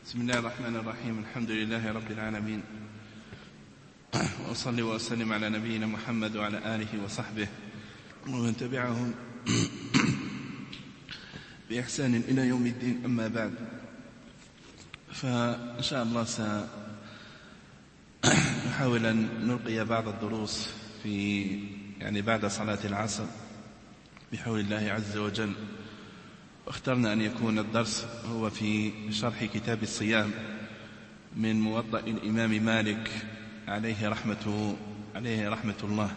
بسم الله الرحمن الرحيم. الحمد لله رب العالمين، وأصلي وأسلم على نبينا محمد وعلى آله وصحبه ومن تبعهم بإحسان إلى يوم الدين. أما بعد، فإن شاء الله سنحاول أن نلقي بعض الدروس بعد صلاة العصر بحول الله عز وجل. واخترنا أن يكون الدرس هو في شرح كتاب الصيام من موطأ الإمام مالك عليه رحمة الله.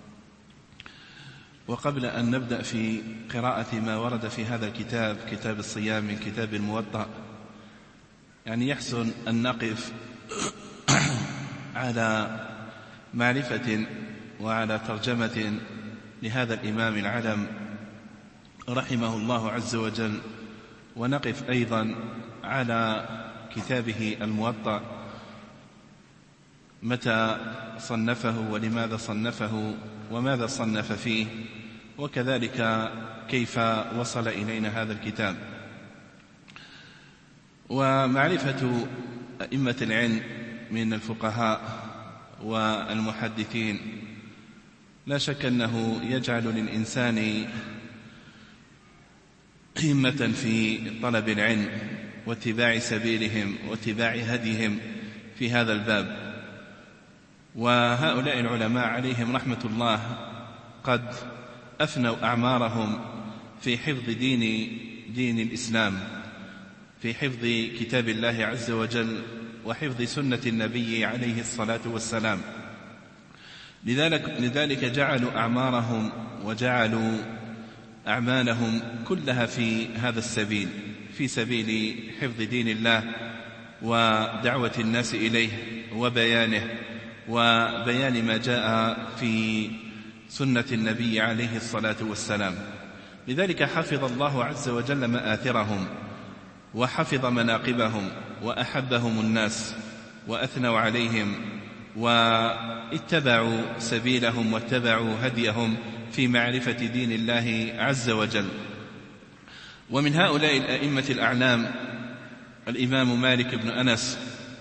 وقبل أن نبدأ في قراءة ما ورد في هذا الكتاب، كتاب الصيام من كتاب الموطأ، يحسن أن نقف على معرفة وعلى ترجمة لهذا الإمام العلم رحمه الله عز وجل، ونقف أيضا على كتابه الموطأ، متى صنفه ولماذا صنفه وماذا صنف فيه، وكذلك كيف وصل إلينا هذا الكتاب. ومعرفة أئمة العلم من الفقهاء والمحدثين لا شك أنه يجعل للإنسان همة في طلب العلم واتباع سبيلهم واتباع هديهم في هذا الباب. وهؤلاء العلماء عليهم رحمة الله قد أفنوا أعمارهم في حفظ دين الإسلام، في حفظ كتاب الله عز وجل وحفظ سنة النبي عليه الصلاة والسلام. لذلك جعلوا أعمارهم وجعلوا أعمالهم كلها في هذا السبيل، في سبيل حفظ دين الله ودعوة الناس إليه وبيانه وبيان ما جاء في سنة النبي عليه الصلاة والسلام. لذلك حفظ الله عز وجل مآثرهم وحفظ مناقبهم وأحبهم الناس وأثنوا عليهم واتبعوا سبيلهم واتبعوا هديهم في معرفة دين الله عز وجل. ومن هؤلاء الأئمة الأعلام الإمام مالك بن أنس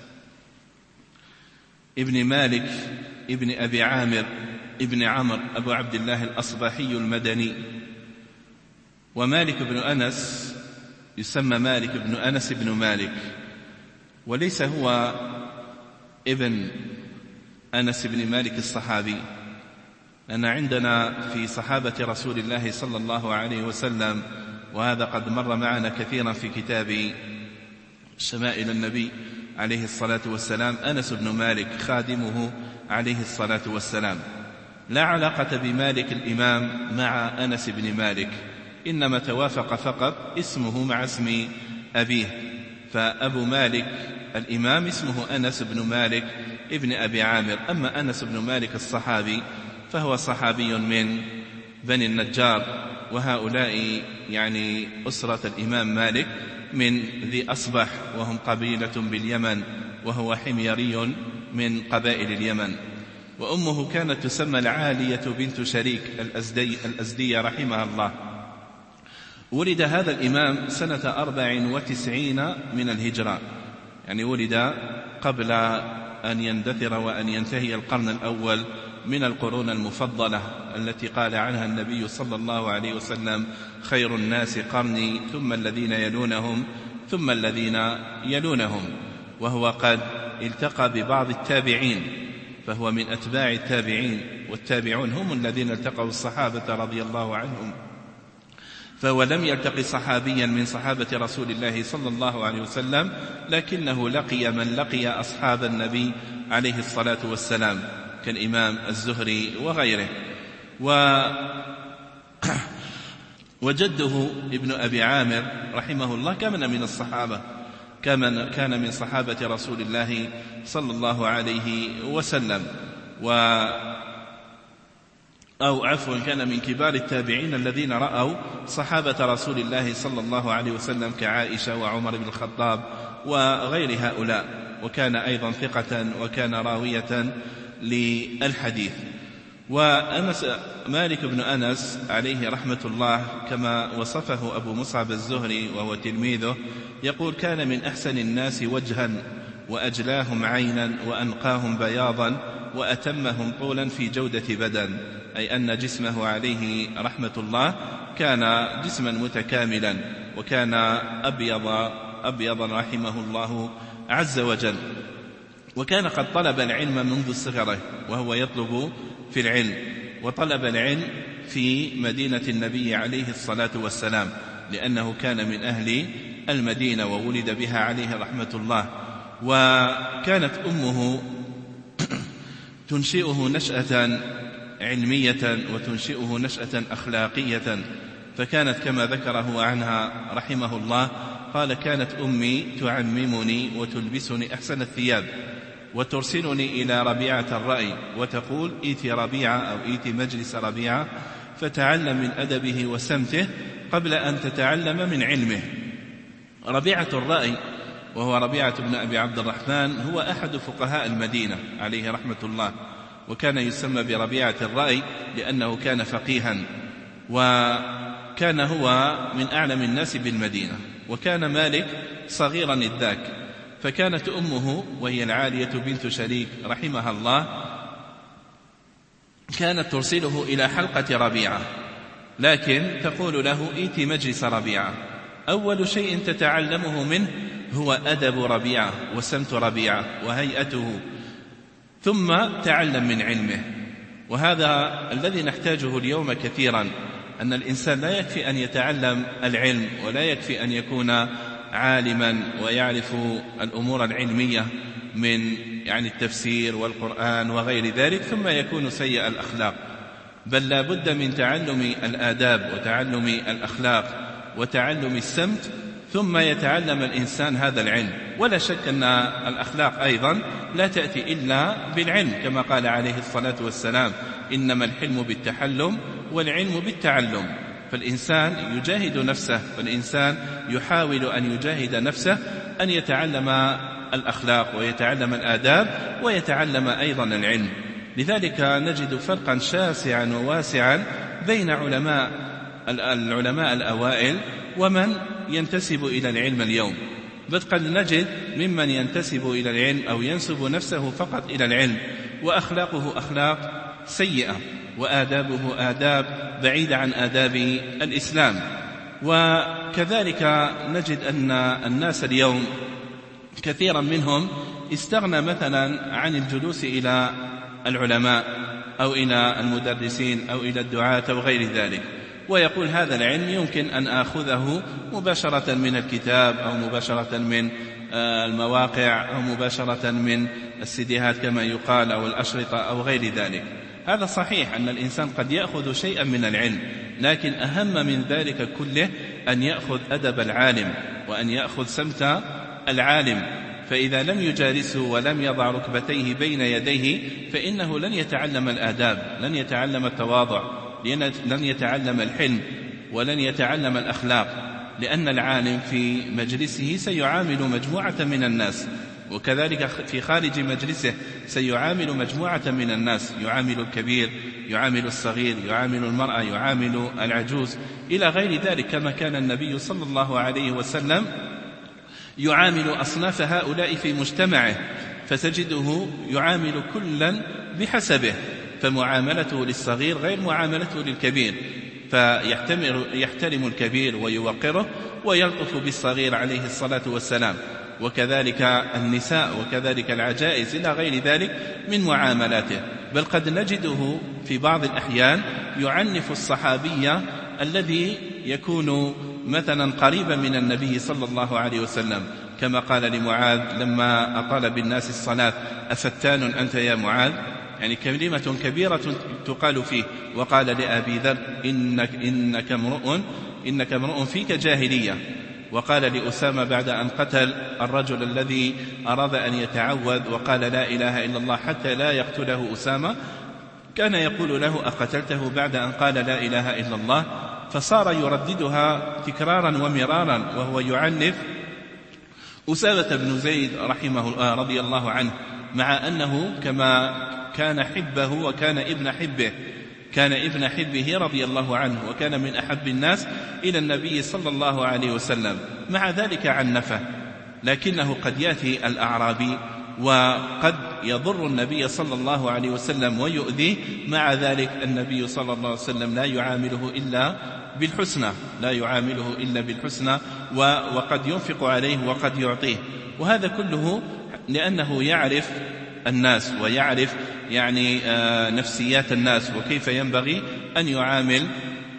ابن مالك ابن أبي عامر ابن عمرو أبو عبد الله الأصباحي المدني. ومالك بن أنس يسمى مالك بن أنس بن مالك، وليس هو ابن أنس بن مالك الصحابي، لأن عندنا في صحابة رسول الله صلى الله عليه وسلم، وهذا قد مر معنا كثيرا في كتاب شمائل النبي عليه الصلاة والسلام، أنس بن مالك خادمه عليه الصلاة والسلام. لا علاقة بمالك الإمام مع أنس بن مالك، إنما توافق فقط اسمه مع اسم أبيه، فأبو مالك الإمام اسمه أنس بن مالك ابن أبي عامر. أما أنس بن مالك الصحابي فهو صحابي من بني النجار، وهؤلاء أسرة الإمام مالك من ذي أصبح، وهم قبيلة باليمن، وهو حميري من قبائل اليمن. وأمه كانت تسمى العالية بنت شريك الأزدية رحمها الله. ولد هذا الإمام سنة 94 من الهجرة، ولد قبل أن يندثر وأن ينتهي القرن الأول من القرون المفضلة التي قال عنها النبي صلى الله عليه وسلم: خير الناس قرني ثم الذين يلونهم ثم الذين يلونهم. وهو قد التقى ببعض التابعين، فهو من أتباع التابعين، والتابعون هم الذين التقوا الصحابة رضي الله عنهم. فهو لم يلتقي صحابيا من صحابة رسول الله صلى الله عليه وسلم، لكنه لقي من لقي أصحاب النبي عليه الصلاة والسلام كالإمام الزهري وغيره. وجده ابن أبي عامر رحمه الله كان من الصحابة، كان من صحابة رسول الله صلى الله عليه وسلم، كان من كبار التابعين الذين رأوا صحابة رسول الله صلى الله عليه وسلم كعائشة وعمر بن الخطاب وغير هؤلاء. وكان أيضا ثقة، وكان راوية للحديث. وأنس مالك بن أنس عليه رحمة الله كما وصفه أبو مصعب الزهري وهو تلميذه يقول: كان من أحسن الناس وجها وأجلاهم عينا وأنقاهم بياضا وأتمهم طولا في جودة بدن، أي أن جسمه عليه رحمة الله كان جسما متكاملا، وكان أبيضا رحمه الله عز وجل. وكان قد طلب العلم منذ صغره وهو يطلب في العلم، وطلب العلم في مدينة النبي عليه الصلاة والسلام، لأنه كان من أهل المدينة وولد بها عليه رحمة الله. وكانت أمه تنشئه نشأة علمية وتنشئه نشأة أخلاقية، فكانت كما ذكره عنها رحمه الله قال: كانت أمي تعممني وتلبسني أحسن الثياب وترسلني إلى ربيعة الرأي وتقول: إيتي ربيعة أو إيتي مجلس ربيعة فتعلم من أدبه وسمته قبل أن تتعلم من علمه. ربيعة الرأي وهو ربيعة بن أبي عبد الرحمن هو أحد فقهاء المدينة عليه رحمة الله، وكان يسمى بربيعة الرأي لأنه كان فقيها، وكان هو من أعلم الناس بالمدينة. وكان مالك صغيرا الذاك، فكانت أمه وهي العالية بنت شريك رحمها الله كانت ترسله إلى حلقة ربيعة، لكن تقول له: إيتي مجلس ربيعة. أول شيء تتعلمه منه هو أدب ربيعة وسمت ربيعة وهيئته، ثم تعلم من علمه. وهذا الذي نحتاجه اليوم كثيرا، أن الإنسان لا يكفي أن يتعلم العلم، ولا يكفي أن يكون عالما ويعرف الأمور العلمية من التفسير والقرآن وغير ذلك ثم يكون سيء الأخلاق، بل لا بد من تعلم الآداب وتعلم الأخلاق وتعلم السمت، ثم يتعلم الإنسان هذا العلم. ولا شك أن الأخلاق أيضا لا تأتي إلا بالعلم، كما قال عليه الصلاة والسلام: إنما الحلم بالتحلم والعلم بالتعلم. فالإنسان يجاهد نفسه، فالإنسان يحاول أن يجاهد نفسه أن يتعلم الأخلاق ويتعلم الآداب ويتعلم أيضا العلم. لذلك نجد فرقا شاسعا وواسعا بين العلماء الأوائل ومن ينتسب إلى العلم اليوم. بل قد نجد ممن ينتسب إلى العلم أو ينسب نفسه فقط إلى العلم وأخلاقه أخلاق سيئة وآدابه آداب بعيدة عن آداب الإسلام. وكذلك نجد أن الناس اليوم كثيرا منهم استغنى مثلا عن الجلوس إلى العلماء أو إلى المدرسين أو إلى الدعاة أو غير ذلك، ويقول: هذا العلم يمكن أن آخذه مباشرة من الكتاب أو مباشرة من المواقع أو مباشرة من السيديهات كما يقال أو الأشرطة أو غير ذلك. هذا صحيح أن الإنسان قد يأخذ شيئا من العلم، لكن أهم من ذلك كله أن يأخذ أدب العالم وأن يأخذ سمت العالم، فإذا لم يجالسه ولم يضع ركبتيه بين يديه فإنه لن يتعلم الآداب، لن يتعلم التواضع، لن يتعلم الحلم، ولن يتعلم الأخلاق، لأن العالم في مجلسه سيعامل مجموعة من الناس، وكذلك في خارج مجلسه سيعامل مجموعة من الناس، يعامل الكبير، يعامل الصغير، يعامل المرأة، يعامل العجوز إلى غير ذلك، كما كان النبي صلى الله عليه وسلم يعامل أصناف هؤلاء في مجتمعه، فتجده يعامل كلا بحسبه، فمعاملته للصغير غير معاملته للكبير، فيحترم الكبير ويوقره ويلطف بالصغير عليه الصلاة والسلام، وكذلك النساء وكذلك العجائز إلى غير ذلك من معاملاته. بل قد نجده في بعض الأحيان يعنف الصحابي الذي يكون مثلا قريبا من النبي صلى الله عليه وسلم، كما قال لمعاذ لما أطال بالناس الصلاة: أفتان أنت يا معاذ؟ كلمة كبيرة تقال فيه. وقال لأبي ذر: إنك امرؤ فيك جاهلية. وقال لأسامة بعد أن قتل الرجل الذي أراد أن يتعوذ وقال: لا إله إلا الله، حتى لا يقتله أسامة، كان يقول له: أقتلته بعد أن قال لا إله إلا الله؟ فصار يرددها تكرارا ومرارا وهو يعنف أسامة بن زيد رضي الله عنه، مع أنه كان حبه وكان ابن حبه، كان ابن حبه رضي الله عنه، وكان من أحب الناس إلى النبي صلى الله عليه وسلم. مع ذلك عنفه، لكنه قد يأتي الأعرابي وقد يضر النبي صلى الله عليه وسلم ويؤذيه، مع ذلك النبي صلى الله عليه وسلم لا يعامله إلا بالحسنى، لا يعامله إلا بالحسنى، وقد ينفق عليه وقد يعطيه. وهذا كله لأنه يعرف الناس ويعرف نفسيات الناس وكيف ينبغي أن يعامل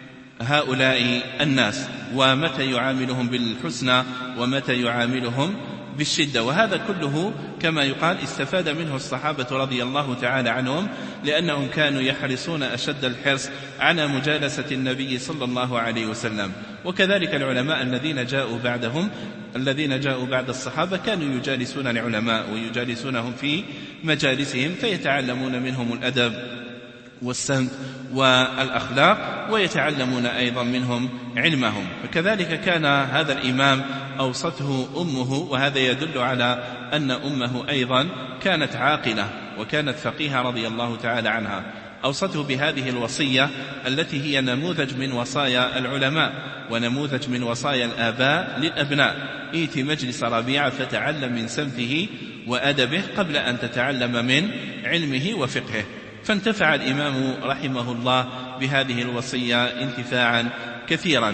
هؤلاء الناس، ومتى يعاملهم بالحسنى ومتى يعاملهم بالشدة. وهذا كله كما يقال استفاد منه الصحابة رضي الله تعالى عنهم، لأنهم كانوا يحرصون أشد الحرص على مجالسة النبي صلى الله عليه وسلم. وكذلك العلماء الذين جاءوا بعدهم، الذين جاءوا بعد الصحابة، كانوا يجالسون العلماء ويجالسونهم في مجالسهم، فيتعلمون منهم الأدب والسمت والأخلاق، ويتعلمون أيضا منهم علمهم. فكذلك كان هذا الإمام أوصته أمه، وهذا يدل على أن أمه أيضا كانت عاقلة وكانت فقيهة رضي الله تعالى عنها. أوصته بهذه الوصية التي هي نموذج من وصايا العلماء ونموذج من وصايا الآباء للأبناء: ائت مجلس ربيعة فتعلم من سمته وأدبه قبل أن تتعلم من علمه وفقهه. فانتفع الإمام رحمه الله بهذه الوصية انتفاعا كثيرا.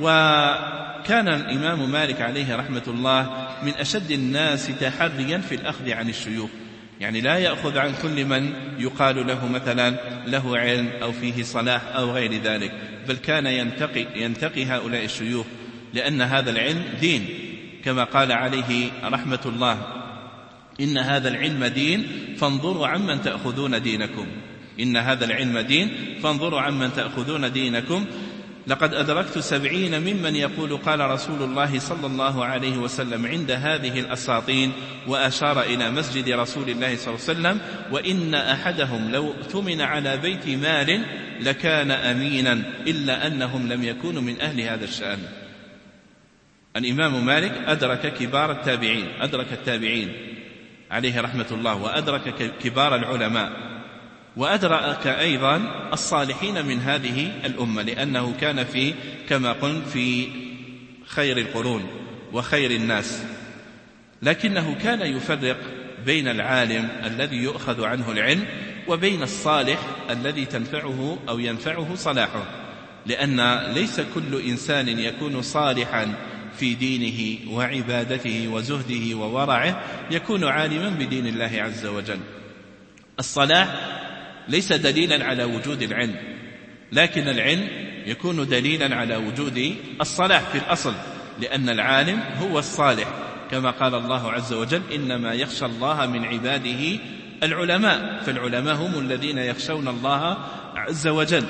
وكان الإمام مالك عليه رحمة الله من أشد الناس تحريا في الأخذ عن الشيوخ، لا يأخذ عن كل من يقال له مثلا له علم أو فيه صلاح أو غير ذلك، بل كان ينتقي هؤلاء الشيوخ، لأن هذا العلم دين، كما قال عليه رحمة الله: إن هذا العلم دين فانظروا عمن تأخذون دينكم. إن هذا العلم دين فانظروا عمن تأخذون دينكم. لقد أدركت 70 ممن يقول قال رسول الله صلى الله عليه وسلم عند هذه الأساطين، وأشار إلى مسجد رسول الله صلى الله عليه وسلم: وإن أحدهم لو اؤتمن على بيت مال لكان أمينا، إلا أنهم لم يكونوا من أهل هذا الشأن. الإمام مالك أدرك كبار التابعين، أدرك التابعين عليه رحمة الله، وأدرك كبار العلماء، وأدرك أيضا الصالحين من هذه الأمة، لأنه كان كما قلت في خير القرون وخير الناس. لكنه كان يفرق بين العالم الذي يؤخذ عنه العلم وبين الصالح الذي تنفعه أو ينفعه صلاحه، لأن ليس كل إنسان يكون صالحا في دينه وعبادته وزهده وورعه يكون عالما بدين الله عز وجل. الصلاح ليس دليلا على وجود العلم، لكن العلم يكون دليلا على وجود الصلاح في الأصل، لأن العالم هو الصالح، كما قال الله عز وجل: إنما يخشى الله من عباده العلماء. فالعلماء هم الذين يخشون الله عز وجل.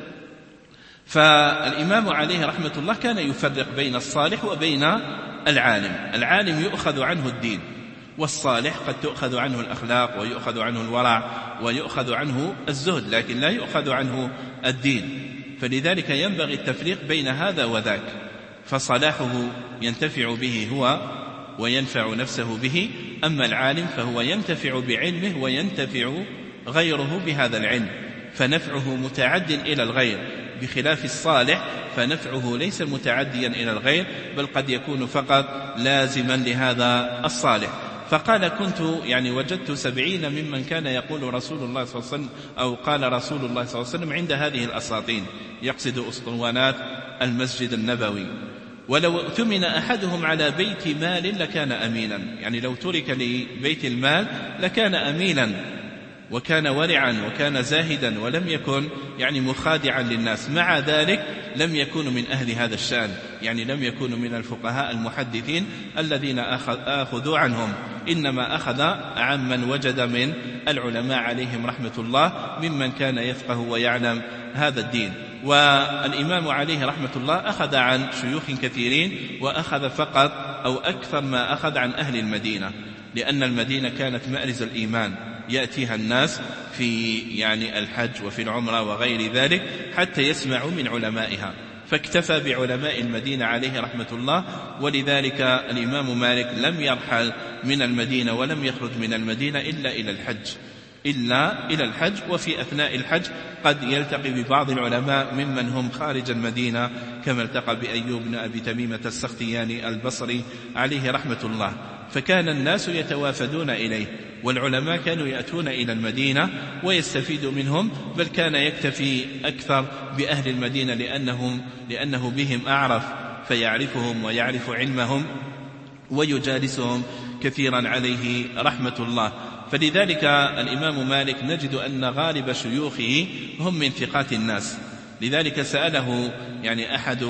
فالإمام عليه رحمة الله كان يفرق بين الصالح وبين العالم. العالم يؤخذ عنه الدين، والصالح قد تؤخذ عنه الأخلاق ويؤخذ عنه الورع ويؤخذ عنه الزهد، لكن لا يؤخذ عنه الدين. فلذلك ينبغي التفريق بين هذا وذاك، فصلاحه ينتفع به هو وينفع نفسه به، أما العالم فهو ينتفع بعلمه وينتفع غيره بهذا العلم، فنفعه متعد إلى الغير، بخلاف الصالح فنفعه ليس متعديا إلى الغير، بل قد يكون فقط لازما لهذا الصالح. فقال: كنت وجدت 70 ممن كان يقول رسول الله صلى الله عليه وسلم، أو قال رسول الله صلى الله عليه وسلم عند هذه الأساطين، يقصد أسطوانات المسجد النبوي: ولو اؤتمن أحدهم على بيت مال لكان أمينا. لو ترك لبيت المال لكان أمينا، وكان ورعا وكان زاهدا، ولم يكن مخادعا للناس. مع ذلك لم يكون من أهل هذا الشأن، لم يكونوا من الفقهاء المحدثين الذين أخذوا عنهم، إنما أخذ عمن وجد من العلماء عليهم رحمة الله ممن كان يفقه ويعلم هذا الدين. والإمام عليه رحمة الله أخذ عن شيوخ كثيرين، وأخذ فقط أو أكثر ما أخذ عن أهل المدينة، لأن المدينة كانت مأرز الإيمان، يأتيها الناس في الحج وفي العمرة وغير ذلك حتى يسمعوا من علمائها، فاكتفى بعلماء المدينة عليه رحمة الله. ولذلك الإمام مالك لم يرحل من المدينة ولم يخرج من المدينة إلا إلى الحج، إلا إلى الحج، وفي أثناء الحج قد يلتقي ببعض العلماء ممن هم خارج المدينة، كما التقى بأيوب بن أبي تميمة السختياني البصري عليه رحمة الله. فكان الناس يتوافدون إليه، والعلماء كانوا يأتون إلى المدينة ويستفيدوا منهم، بل كان يكتفي أكثر بأهل المدينة لأنه بهم أعرف، فيعرفهم ويعرف علمهم ويجالسهم كثيرا عليه رحمة الله. فلذلك الإمام مالك نجد أن غالب شيوخه هم من ثقات الناس. لذلك سأله أحد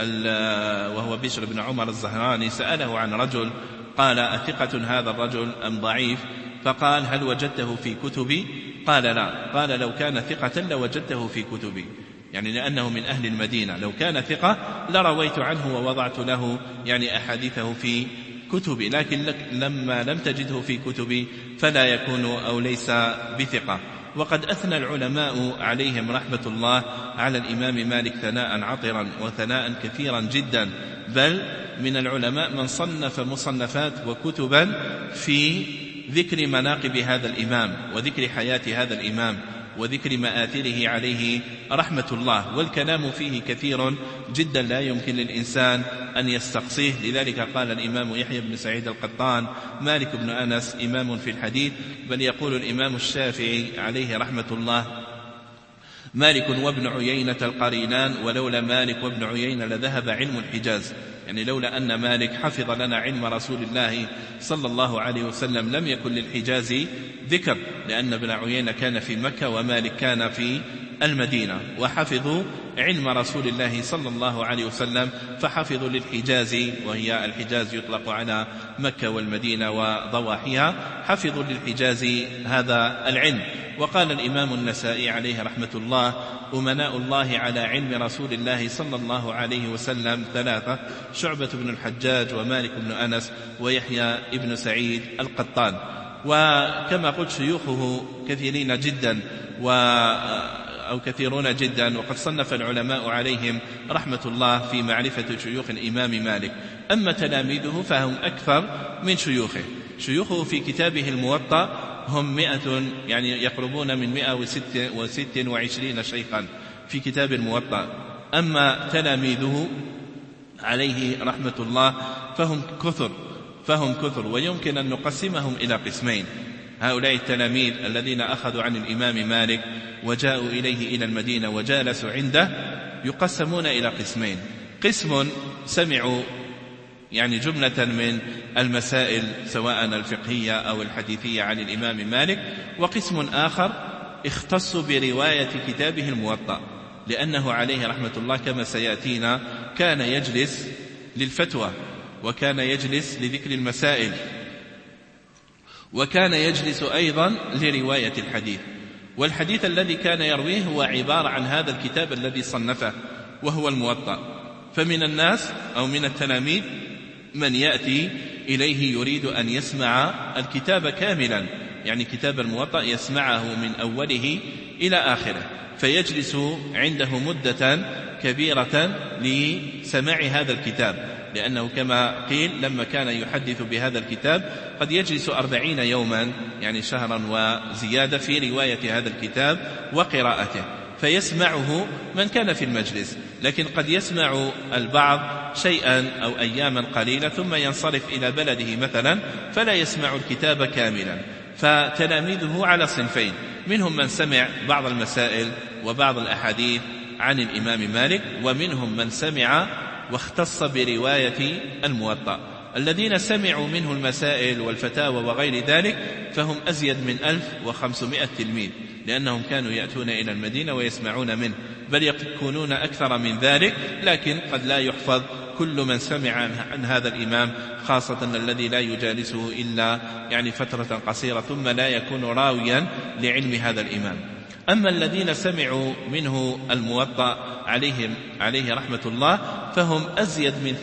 وهو بشر بن عمر الزهراني سأله عن رجل، قال: أثقة هذا الرجل أم ضعيف؟ فقال: هل وجدته في كتبي؟ قال: لا. قال: لو كان ثقة لوجدته في كتبي، لأنه من أهل المدينة، لو كان ثقة لرويت عنه ووضعت له أحاديثه في كتبي، لكن لما لم تجده في كتبي فلا يكون أو ليس بثقة. وقد أثنى العلماء عليهم رحمة الله على الإمام مالك ثناء عطرا وثناء كثيرا جدا، بل من العلماء من صنف مصنفات وكتبا في ذكر مناقب هذا الإمام وذكر حياة هذا الإمام وذكر مآثره عليه رحمة الله، والكلام فيه كثير جدا لا يمكن للإنسان أن يستقصيه. لذلك قال الإمام يحيى بن سعيد القطان: مالك بن أنس إمام في الحديث. بل يقول الإمام الشافعي عليه رحمة الله: مالك وابن عيينة القرينان، ولولا مالك وابن عيينة لذهب علم الحجاز. لولا أن مالك حفظ لنا علم رسول الله صلى الله عليه وسلم لم يكن للحجاز ذكر، لأن ابن عيينة كان في مكة ومالك كان في المدينة، وحفظوا علم رسول الله صلى الله عليه وسلم، فحفظوا للحجاز، وهي الحجاز يطلق على مكة والمدينة وضواحيها، حفظوا للحجاز هذا العلم. وقال الإمام النسائي عليه رحمة الله: أمناء الله على علم رسول الله صلى الله عليه وسلم ثلاثة: شعبة بن الحجاج ومالك بن أنس ويحيى بن سعيد القطان. وكما قلت شيوخه كثيرين جدا أو كثيرون جدا، وقد صنف العلماء عليهم رحمة الله في معرفة شيوخ الإمام مالك. أما تلاميذه فهم أكثر من شيوخه في كتابه الموطأ هم 100، يقربون من 126 شيخا في كتاب الموطأ. أما تلاميذه عليه رحمة الله فهم كثر، ويمكن أن نقسمهم إلى قسمين. هؤلاء التلاميذ الذين أخذوا عن الإمام مالك وجاءوا إليه إلى المدينة وجالسوا عنده يقسمون إلى قسمين: قسم سمعوا جملة من المسائل سواء الفقهية أو الحديثية عن الإمام مالك، وقسم آخر اختصوا برواية كتابه الموطأ، لأنه عليه رحمة الله كما سيأتينا كان يجلس للفتوى، وكان يجلس لذكر المسائل، وكان يجلس أيضا لرواية الحديث. والحديث الذي كان يرويه هو عبارة عن هذا الكتاب الذي صنفه وهو الموطأ. فمن الناس أو من التلاميذ من يأتي إليه يريد أن يسمع الكتاب كاملا، كتاب الموطأ يسمعه من أوله إلى آخره، فيجلس عنده مدة كبيرة لسماع هذا الكتاب، لأنه كما قيل لما كان يحدث بهذا الكتاب قد يجلس 40 يوما، شهرا وزيادة، في رواية هذا الكتاب وقراءته، فيسمعه من كان في المجلس، لكن قد يسمع البعض شيئا أو أياما قليلة ثم ينصرف إلى بلده مثلا فلا يسمع الكتاب كاملا. فتلاميذه على صنفين: منهم من سمع بعض المسائل وبعض الأحاديث عن الإمام مالك، ومنهم من سمع واختص برواية الموطأ. الذين سمعوا منه المسائل والفتاوى وغير ذلك فهم أزيد من 1500 تلميذ، لأنهم كانوا يأتون إلى المدينة ويسمعون منه، بل يكونون أكثر من ذلك، لكن قد لا يحفظ كل من سمع عن هذا الإمام، خاصة الذي لا يجالسه إلا فترة قصيرة ثم لا يكون راويا لعلم هذا الإمام. أما الذين سمعوا منه الموطأ عليه رحمة الله فهم أزيد من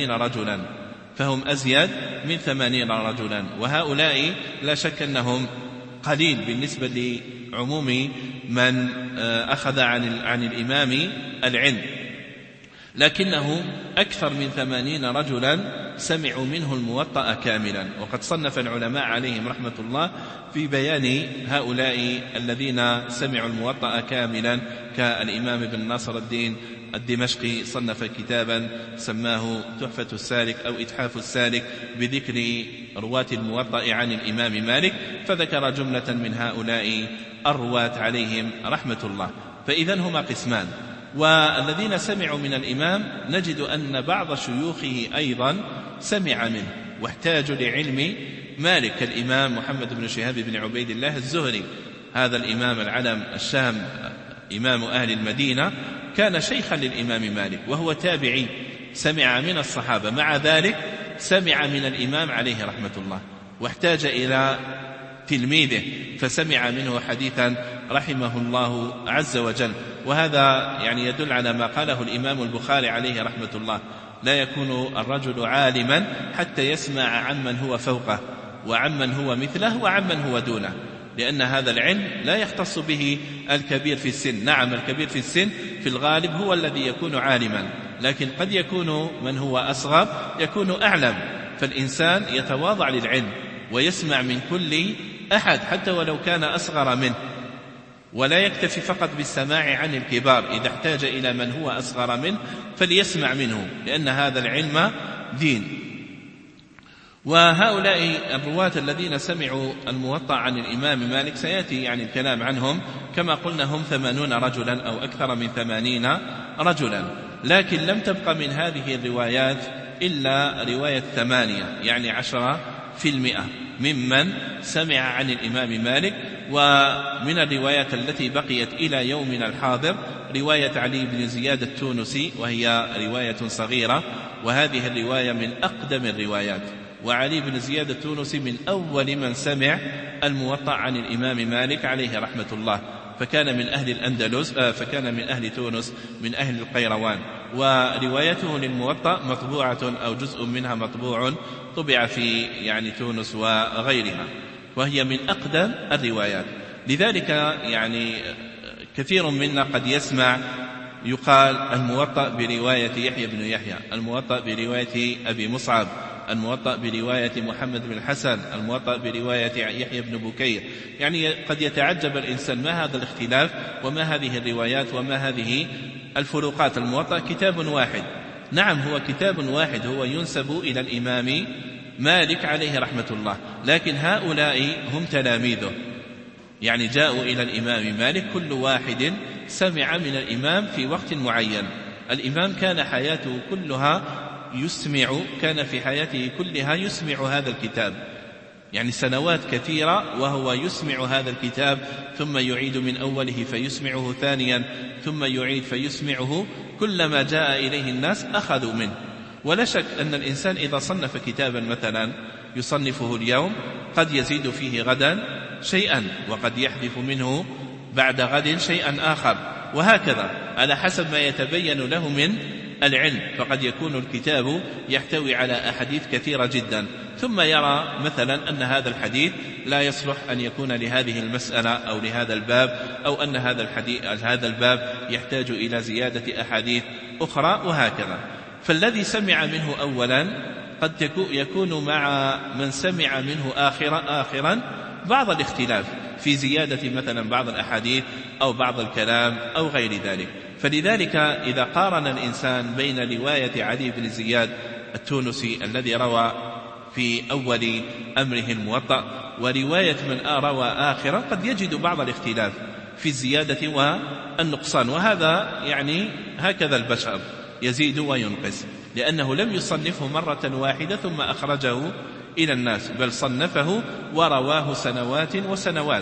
80 رجلا، وهؤلاء لا شك أنهم قليل بالنسبة لعموم من أخذ عن الإمام العلم. لكنه أكثر من 80 رجلا سمعوا منه الموطأ كاملا. وقد صنف العلماء عليهم رحمة الله في بيان هؤلاء الذين سمعوا الموطأ كاملا، كالإمام ابن ناصر الدين الدمشقي صنف كتابا سماه تحفة السالك أو إتحاف السالك بذكر رواة الموطأ عن الإمام مالك، فذكر جملة من هؤلاء الرواة عليهم رحمة الله. فإذا هما قسمان. والذين سمعوا من الإمام نجد أن بعض شيوخه أيضا سمع منه واحتاجوا لعلم مالك، كالإمام محمد بن شهاب بن عبيد الله الزهري، هذا الإمام العلم الشام إمام أهل المدينة، كان شيخا للإمام مالك وهو تابعي، سمع من الصحابة، مع ذلك سمع من الإمام عليه رحمة الله واحتاج إلى تلميذه فسمع منه حديثا رحمه الله عز وجل. وهذا يعني يدل على ما قاله الإمام البخاري عليه رحمة الله: لا يكون الرجل عالما حتى يسمع عمن هو فوقه وعمن هو مثله وعمن هو دونه، لأن هذا العلم لا يختص به الكبير في السن. نعم، الكبير في السن في الغالب هو الذي يكون عالما، لكن قد يكون من هو أصغر يكون أعلم، فالإنسان يتواضع للعلم ويسمع من كل أحد حتى ولو كان أصغر منه، ولا يكتفي فقط بالسماع عن الكبار، إذا احتاج إلى من هو أصغر منه فليسمع منه، لأن هذا العلم دين. وهؤلاء الرواة الذين سمعوا الموطأ عن الإمام مالك سيأتي يعني الكلام عنهم، كما قلنا هم 80 رجلا أو أكثر من 80 رجلا، لكن لم تبق من هذه الروايات إلا رواية 8، يعني 10% ممن سمع عن الإمام مالك. ومن الروايات التي بقيت إلى يومنا الحاضر رواية علي بن زياد التونسي، وهي رواية صغيرة، وهذه الرواية من أقدم الروايات. وعلي بن زياد التونسي من أول من سمع الموطأ عن الإمام مالك عليه رحمة الله، فكان من أهل الأندلس، فكان من أهل تونس، من أهل القيروان. وروايته للموطأ مطبوعة أو جزء منها مطبوع، طبع في يعني تونس وغيرها، وهي من أقدم الروايات. لذلك يعني كثير منا قد يسمع يقال الموطأ برواية يحيى بن يحيى، الموطأ برواية أبي مصعب، الموطأ برواية محمد بن الحسن، الموطأ برواية يحيى بن بكير. يعني قد يتعجب الإنسان ما هذا الاختلاف وما هذه الروايات وما هذه الفروقات. الموطأ كتاب واحد، نعم هو كتاب واحد، هو ينسب إلى الإمام مالك عليه رحمة الله، لكن هؤلاء هم تلاميذه، يعني جاءوا إلى الإمام مالك كل واحد سمع من الإمام في وقت معين. الإمام كان حياته كلها يسمع، كان في حياته كلها يسمع هذا الكتاب، يعني سنوات كثيرة وهو يسمع هذا الكتاب، ثم يعيد من أوله فيسمعه ثانيا، ثم يعيد فيسمعه، كلما جاء إليه الناس أخذوا منه. ولا شك أن الإنسان إذا صنف كتابا مثلا يصنفه اليوم قد يزيد فيه غدا شيئا، وقد يحذف منه بعد غد شيئا آخر، وهكذا على حسب ما يتبين له من العلم. فقد يكون الكتاب يحتوي على أحاديث كثيرة جدا، ثم يرى مثلا أن هذا الحديث لا يصلح أن يكون لهذه المسألة أو لهذا الباب، أو أن هذا الباب يحتاج إلى زيادة أحاديث أخرى، وهكذا. فالذي سمع منه أولا قد يكون مع من سمع منه آخرا بعض الاختلاف في زيادة مثلا بعض الأحاديث أو بعض الكلام أو غير ذلك. فلذلك إذا قارن الإنسان بين رواية علي بن زياد التونسي الذي روى في أول أمره الموطأ ورواية من روى آخرا، قد يجد بعض الاختلاف في الزيادة والنقصان. وهذا يعني هكذا البشر يزيد وينقص، لأنه لم يصنفه مرة واحدة ثم أخرجه إلى الناس، بل صنفه ورواه سنوات وسنوات،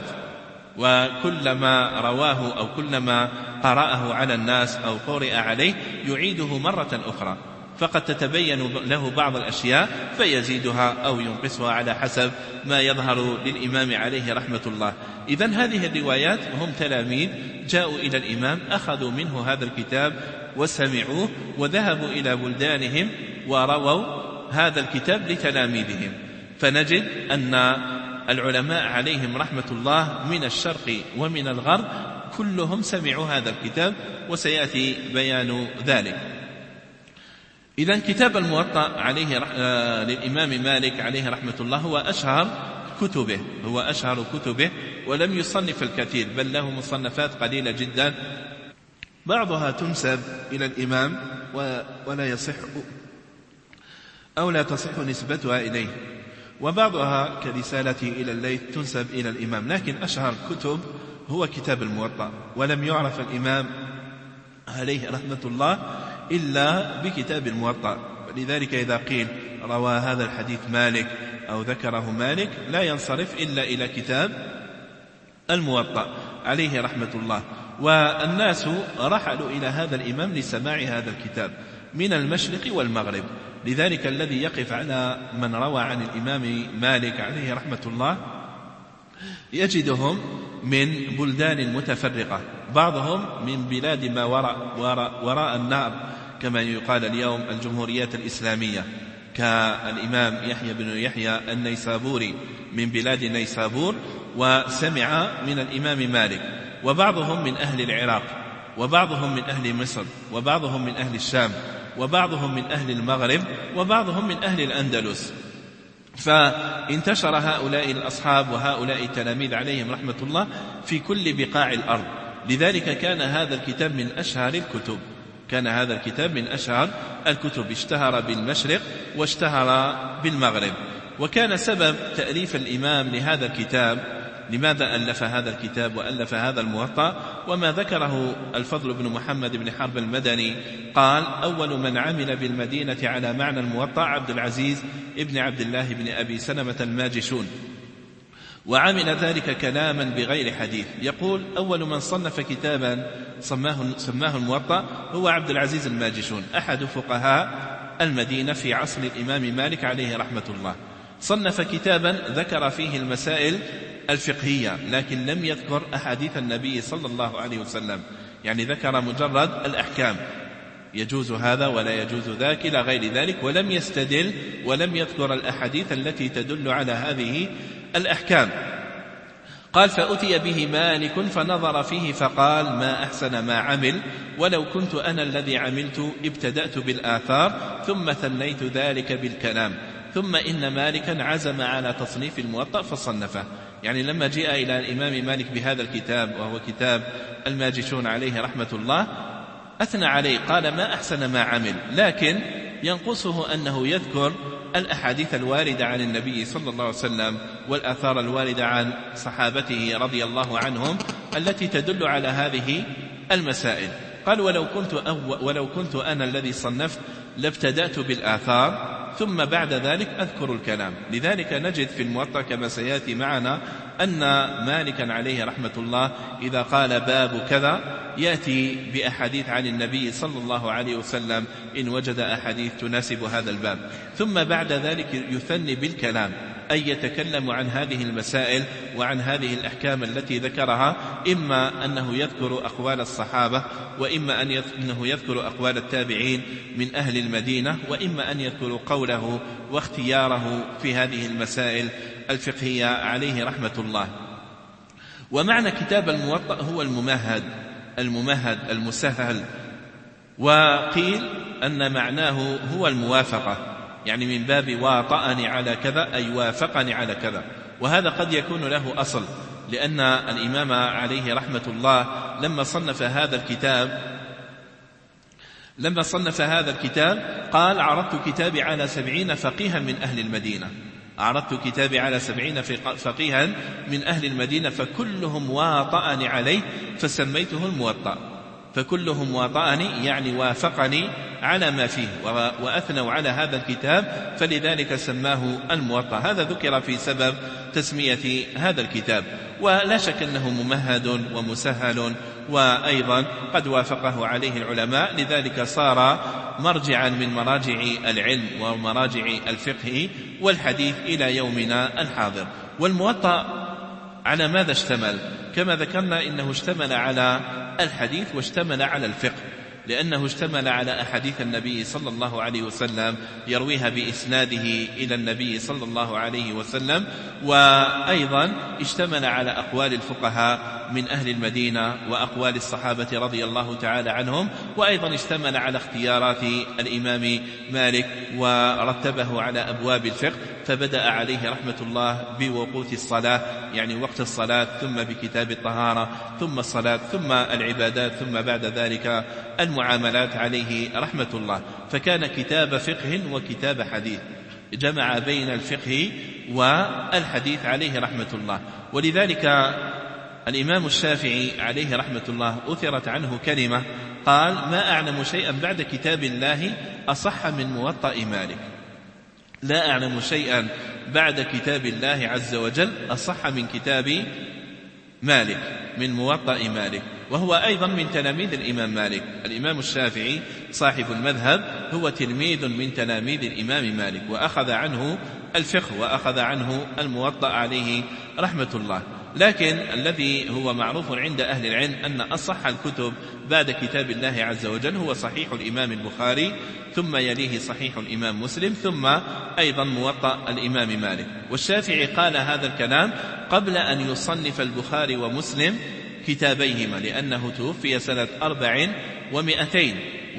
وكلما رواه أو كلما قرأه على الناس أو قرئ عليه يعيده مرة أخرى، فقد تتبين له بعض الأشياء فيزيدها أو ينقصها على حسب ما يظهر للإمام عليه رحمة الله. إذن هذه الروايات هم تلاميذ جاءوا إلى الإمام، أخذوا منه هذا الكتاب وسمعوه، وذهبوا إلى بلدانهم ورووا هذا الكتاب لتلاميذهم. فنجد أن العلماء عليهم رحمة الله من الشرق ومن الغرب كلهم سمعوا هذا الكتاب، وسيأتي بيان ذلك. إذن كتاب الموطأ للإمام مالك عليه رحمة الله هو أشهر كتبه، ولم يصنف الكثير، بل له مصنفات قليلة جدا، بعضها تنسب إلى الإمام ولا يصح أو لا تصح نسبتها إليه، وبعضها كرسالته إلى الليث تنسب إلى الإمام، لكن أشهر كتب هو كتاب الموطأ، ولم يعرف الإمام عليه رحمة الله إلا بكتاب الموطأ. لذلك إذا قيل روى هذا الحديث مالك أو ذكره مالك لا ينصرف إلا إلى كتاب الموطأ عليه رحمة الله. والناس رحلوا إلى هذا الإمام لسماع هذا الكتاب من المشرق والمغرب، لذلك الذي يقف على من روى عن الإمام مالك عليه رحمة الله يجدهم من بلدان متفرقة، بعضهم من بلاد ما وراء النهر كما يقال اليوم الجمهوريات الإسلامية، كالإمام يحيى بن يحيى النيسابوري من بلاد نيسابور وسمع من الإمام مالك، وبعضهم من أهل العراق، وبعضهم من أهل مصر، وبعضهم من أهل الشام، وبعضهم من أهل المغرب، وبعضهم من أهل الأندلس. فانتشر هؤلاء الأصحاب وهؤلاء التلاميذ عليهم رحمة الله في كل بقاع الأرض، لذلك كان هذا الكتاب من أشهر الكتب، اشتهر بالمشرق واشتهر بالمغرب. وكان سبب تأليف الإمام لهذا الكتاب، لماذا ألف هذا الكتاب وألف هذا الموطأ، وما ذكره الفضل بن محمد بن حرب المدني قال: أول من عمل بالمدينة على معنى الموطأ عبد العزيز ابن عبد الله بن أبي سلمة الماجشون، وعمل ذلك كلاما بغير حديث. يقول: أول من صنف كتابا سماه الموطأ هو عبد العزيز الماجشون، أحد فقهاء المدينة في عصر الإمام مالك عليه رحمة الله. صنف كتابا ذكر فيه المسائل الفقهية، لكن لم يذكر أحاديث النبي صلى الله عليه وسلم، يعني ذكر مجرد الأحكام، يجوز هذا ولا يجوز ذاك إلى غير ذلك، ولم يستدل ولم يذكر الأحاديث التي تدل على هذه الأحكام. قال: فأتي به مالك فنظر فيه فقال: ما أحسن ما عمل، ولو كنت أنا الذي عملت ابتدأت بالآثار ثم ثنيت ذلك بالكلام، ثم إن مالكا عزم على تصنيف الموطأ فصنفه. يعني لما جاء إلى الإمام مالك بهذا الكتاب وهو كتاب الماجشون عليه رحمة الله أثنى عليه، قال: ما أحسن ما عمل، لكن ينقصه أنه يذكر الأحاديث الواردة عن النبي صلى الله عليه وسلم والآثار الواردة عن صحابته رضي الله عنهم التي تدل على هذه المسائل. قال: ولو كنت أنا الذي صنفت لابتدأت بالآثار ثم بعد ذلك أذكر الكلام. لذلك نجد في الموطأ كما سيأتي معنا أن مالكا عليه رحمة الله إذا قال باب كذا يأتي بأحاديث عن النبي صلى الله عليه وسلم إن وجد أحاديث تناسب هذا الباب، ثم بعد ذلك يثني بالكلام، أي يتكلم عن هذه المسائل وعن هذه الأحكام التي ذكرها، إما أنه يذكر أقوال الصحابة، وإما أنه يذكر أقوال التابعين من أهل المدينة، وإما أن يذكر قوله واختياره في هذه المسائل الفقهية عليه رحمة الله. ومعنى كتاب الموطأ هو الممهد المسهل، وقيل أن معناه هو الموافقة، يعني من باب واطأني على كذا أي وافقني على كذا، وهذا قد يكون له أصل، لأن الإمام عليه رحمة الله لما صنف هذا الكتاب قال: عرضت كتابي على 70 فقيها من أهل المدينة، عرضت كتابي على 70 فقيها من أهل المدينة فكلهم واطأني عليه فسميته الموطأ، فكلهم واطأني يعني وافقني على ما فيه وأثنوا على هذا الكتاب، فلذلك سماه الموطأ. هذا ذكر في سبب تسمية هذا الكتاب، ولا شك أنه ممهد ومسهل، وأيضا قد وافقه عليه العلماء، لذلك صار مرجعا من مراجع العلم ومراجع الفقه والحديث إلى يومنا الحاضر. والموطأ على ماذا اشتمل؟ كما ذكرنا إنه اشتمل على الحديث واشتمل على الفقه، لأنه اشتمل على أحاديث النبي صلى الله عليه وسلم يرويها بإسناده إلى النبي صلى الله عليه وسلم، وأيضا اشتمل على أقوال الفقهاء من أهل المدينة وأقوال الصحابة رضي الله تعالى عنهم، وأيضا اشتمل على اختيارات الإمام مالك ورتبه على أبواب الفقه، فبدأ عليه رحمة الله بوقوت الصلاة يعني وقت الصلاة، ثم بكتاب الطهارة، ثم الصلاة، ثم العبادات، ثم بعد ذلك المعاملات عليه رحمة الله. فكان كتاب فقه وكتاب حديث، جمع بين الفقه والحديث عليه رحمة الله. ولذلك الإمام الشافعي عليه رحمة الله أثرت عنه كلمة قال: ما أعلم شيئا بعد كتاب الله أصح من موطأ مالك. لا أعلم شيئا بعد كتاب الله عز وجل أصح من كتاب مالك، من موطأ مالك، وهو أيضا من تلاميذ الإمام مالك. الإمام الشافعي صاحب المذهب هو تلميذ من تلاميذ الإمام مالك، وأخذ عنه الفقه وأخذ عنه الموطأ عليه رحمة الله. لكن الذي هو معروف عند أهل العلم أن أصح الكتب بعد كتاب الله عز وجل هو صحيح الإمام البخاري، ثم يليه صحيح الإمام مسلم، ثم أيضا موطأ الإمام مالك. والشافعي قال هذا الكلام قبل أن يصنف البخاري ومسلم كتابيهما، لأنه توفي سنة 400،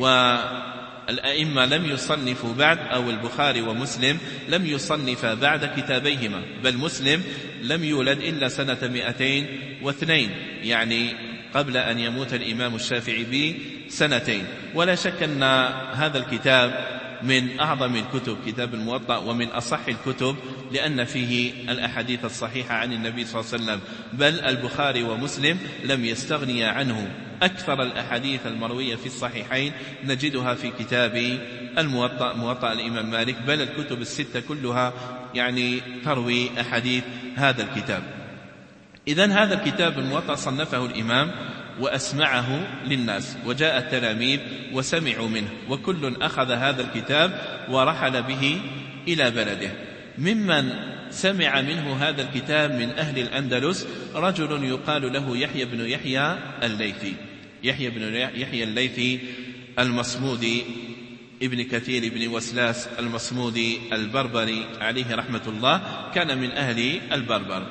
والأئمة لم يصنفوا بعد، أو البخاري ومسلم لم يصنفا بعد كتابيهما، بل مسلم لم يولد إلا سنة 202، يعني قبل أن يموت الإمام الشافعي بسنتين. ولا شك أن هذا الكتاب من أعظم الكتب، كتاب الموطأ، ومن أصح الكتب، لأن فيه الأحاديث الصحيحة عن النبي صلى الله عليه وسلم، بل البخاري ومسلم لم يستغني عنه. أكثر الأحاديث المروية في الصحيحين نجدها في كتاب الموطأ، موطأ الإمام مالك، بل الكتب الستة كلها يعني تروي أحاديث هذا الكتاب. إذن هذا الكتاب الموطأ صنفه الإمام وأسمعه للناس، وجاء التلاميذ وسمعوا منه، وكل أخذ هذا الكتاب ورحل به إلى بلده. ممن سمع منه هذا الكتاب من أهل الأندلس رجل يقال له يحيى بن يحيى الليثي، يحيى بن يحيى الليثي المصمودي ابن كثير بن وسلاس المصمودي البربري عليه رحمة الله، كان من أهل البربر،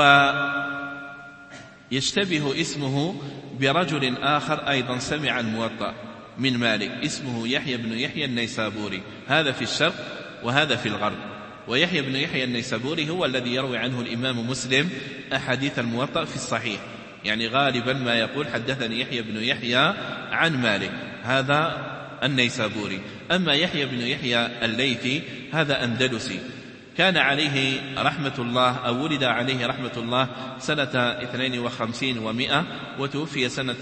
ويشتبه اسمه برجل آخر أيضا سمع الموطأ من مالك، اسمه يحيى بن يحيى النيسابوري، هذا في الشرق وهذا في الغرب. ويحيى بن يحيى النيسابوري هو الذي يروي عنه الإمام مسلم أحاديث الموطأ في الصحيح، يعني غالبا ما يقول حدثني يحيى بن يحيى عن مالك، هذا النيسابوري. أما يحيى بن يحيى الليثي هذا أندلسي، كان عليه رحمة الله، أو ولد عليه رحمة الله سنة 52 و100، وتوفي سنة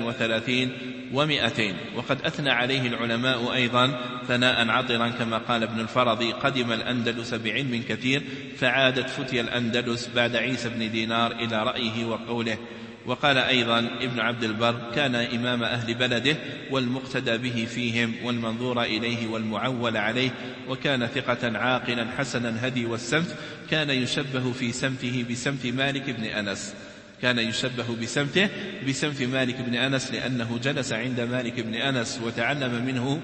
33 و200. وقد أثنى عليه العلماء أيضا ثناء عطرا، كما قال ابن الفرضي: قدم الأندلس بعلم كثير، فعادت فتي الأندلس بعد عيسى بن دينار إلى رأيه وقوله. وقال أيضا ابن عبد البر: كان إمام أهل بلده والمقتدى به فيهم والمنظور إليه والمعول عليه، وكان ثقة عاقلا حسن الهدي والسمت، كان يشبه في سمته بسمت مالك بن أنس، كان يشبه بسمته بسمت مالك بن أنس، لأنه جلس عند مالك بن أنس وتعلم منه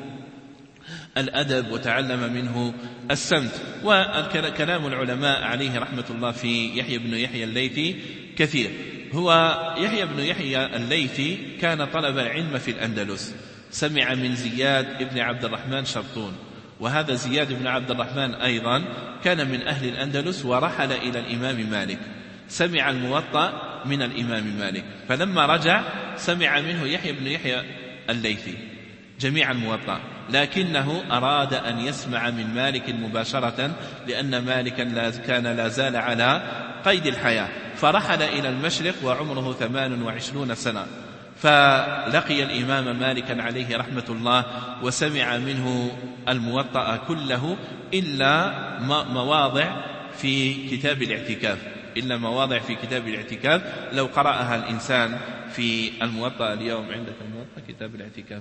الأدب وتعلم منه السمت. وكلام العلماء عليه رحمة الله في يحيى بن يحيى الليثي كثير. هو يحيى بن يحيى الليثي كان طلب العلم في الأندلس، سمع من زياد بن عبد الرحمن شبطون، وهذا زياد بن عبد الرحمن أيضا كان من أهل الأندلس، ورحل إلى الإمام مالك، سمع الموطأ من الإمام مالك، فلما رجع سمع منه يحيى بن يحيى الليثي جميع الموطأ، لكنه أراد أن يسمع من مالك مباشرة، لأن مالكا كان لا زال على قيد الحياة، فرحل إلى المشرق وعمره 28 سنة، فلقي الإمام مالكا عليه رحمة الله وسمع منه الموطأ كله إلا مواضع في كتاب الاعتكاف، إلا مواضع في كتاب الاعتكاف لو قرأها الإنسان في الموطأ اليوم. عندك الموطأ كتاب الاعتكاف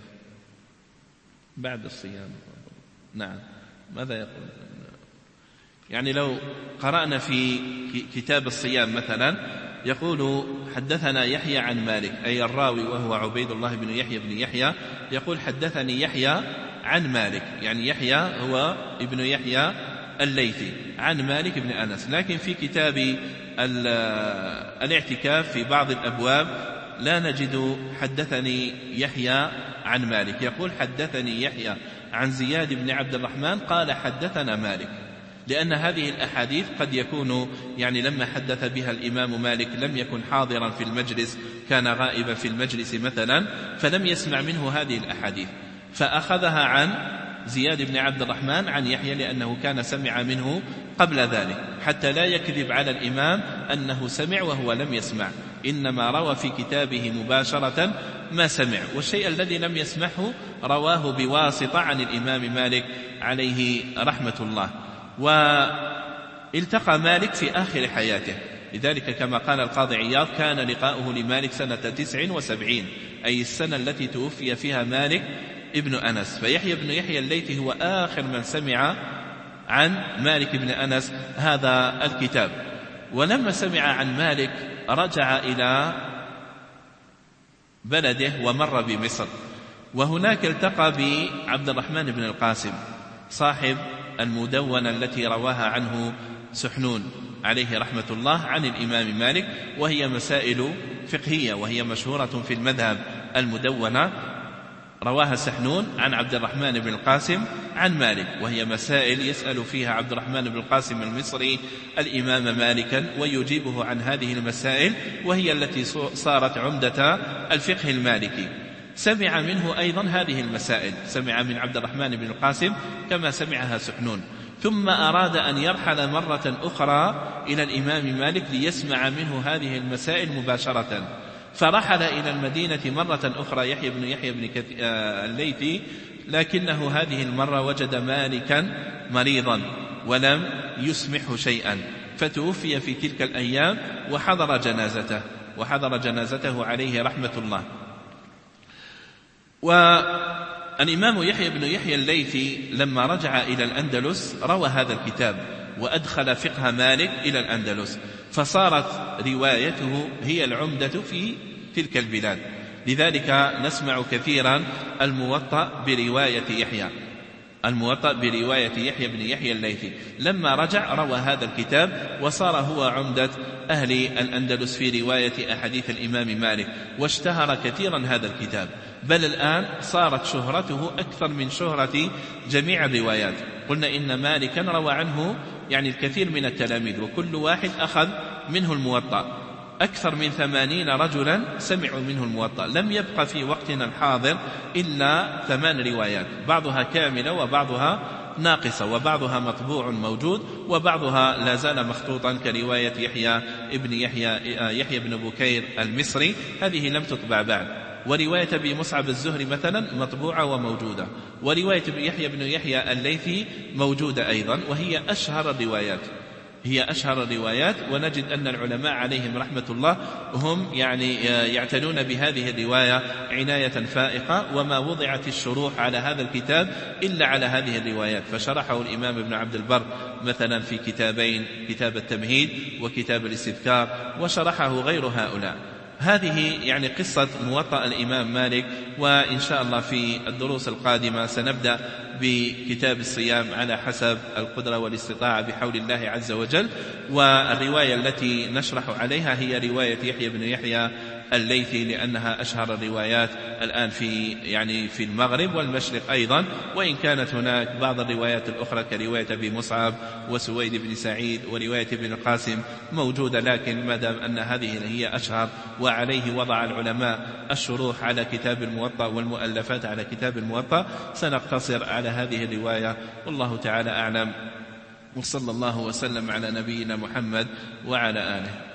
بعد الصيام، نعم، ماذا يقول؟ يعني لو قرأنا في كتاب الصيام مثلا يقول حدثنا يحيى عن مالك، أي الراوي وهو عبيد الله بن يحيى بن يحيى يقول حدثني يحيى عن مالك، يعني يحيى هو ابن يحيى الليثي عن مالك بن أنس. لكن في كتاب الاعتكاف في بعض الأبواب لا نجد حدثني يحيى عن مالك، يقول حدثني يحيى عن زياد بن عبد الرحمن قال حدثنا مالك، لأن هذه الأحاديث قد يكون يعني لما حدث بها الإمام مالك لم يكن حاضرا في المجلس، كان غائبا في المجلس مثلا، فلم يسمع منه هذه الأحاديث، فأخذها عن زياد بن عبد الرحمن عن يحيى لأنه كان سمع منه قبل ذلك، حتى لا يكذب على الإمام أنه سمع وهو لم يسمع، إنما روى في كتابه مباشرة ما سمع، والشيء الذي لم يسمعه رواه بواسطة عن الإمام مالك عليه رحمة الله. والتقى مالك في آخر حياته، لذلك كما قال القاضي عياض كان لقاؤه لمالك سنة 79، أي السنة التي توفي فيها مالك ابن أنس، فيحيى بن يحيى الليثي هو آخر من سمع عن مالك بن أنس هذا الكتاب. ولما سمع عن مالك رجع إلى بلده ومر بمصر، وهناك التقى بعبد الرحمن بن القاسم صاحب المدونة التي رواها عنه سحنون عليه رحمة الله عن الإمام مالك، وهي مسائل فقهية وهي مشهورة في المذهب. المدونة رواها سحنون عن عبد الرحمن بن القاسم عن مالك، وهي مسائل يسأل فيها عبد الرحمن بن القاسم المصري الإمام مالكا ويجيبه عن هذه المسائل، وهي التي صارت عمدة الفقه المالكي. سمع منه أيضا هذه المسائل، سمع من عبد الرحمن بن القاسم كما سمعها سحنون، ثم أراد أن يرحل مرة أخرى إلى الإمام مالك ليسمع منه هذه المسائل مباشرة، فرحل إلى المدينة مرة أخرى يحيى بن يحيى بن الليثي، لكنه هذه المرة وجد مالكا مريضا ولم يسمحه شيئا، فتوفي في تلك الأيام وحضر جنازته عليه رحمة الله. والإمام يحيى بن يحيى الليثي لما رجع إلى الأندلس روى هذا الكتاب وأدخل فقه مالك إلى الأندلس، فصارت روايته هي العمدة في تلك البلاد. لذلك نسمع كثيرا الموطأ برواية يحيى بن يحيى الليثي، لما رجع روى هذا الكتاب وصار هو عمدة أهل الأندلس في رواية أحاديث الإمام مالك، واشتهر كثيرا هذا الكتاب، بل الآن صارت شهرته أكثر من شهرة جميع الروايات. قلنا إن مالكا روى عنه يعني الكثير من التلاميذ، وكل واحد أخذ منه الموطأ، أكثر من 80 رجلا سمعوا منه الموطأ، لم يبقى في وقتنا الحاضر إلا 8 روايات، بعضها كاملة وبعضها ناقصة، وبعضها مطبوع موجود وبعضها لا زال مخطوطا، كرواية يحيى بن بكير المصري، هذه لم تطبع بعد. ورواية أبي مصعب الزهري مثلا مطبوعة وموجودة، ورواية يحيى بن يحيى الليثي موجودة أيضا، وهي أشهر الروايات. ونجد أن العلماء عليهم رحمة الله هم يعني يعتنون بهذه الرواية عناية فائقة، وما وضعت الشروح على هذا الكتاب إلا على هذه الروايات، فشرحه الإمام ابن عبد البر مثلا في كتابين، كتاب التمهيد وكتاب الاستذكار، وشرحه غير هؤلاء. هذه يعني قصة موطأ الإمام مالك. وإن شاء الله في الدروس القادمة سنبدأ بكتاب الصيام على حسب القدرة والاستطاعة بحول الله عز وجل. والرواية التي نشرح عليها هي رواية يحيى بن يحيى الليثي، لأنها أشهر الروايات الآن في المغرب والمشرق أيضا، وإن كانت هناك بعض الروايات الأخرى كرواية أبي مصعب وسويد بن سعيد ورواية ابن القاسم موجودة، لكن ما دام أن هذه هي أشهر وعليه وضع العلماء الشروح على كتاب الموطأ والمؤلفات على كتاب الموطأ، سنقتصر على هذه الرواية، والله تعالى أعلم، وصلى الله وسلم على نبينا محمد وعلى آله.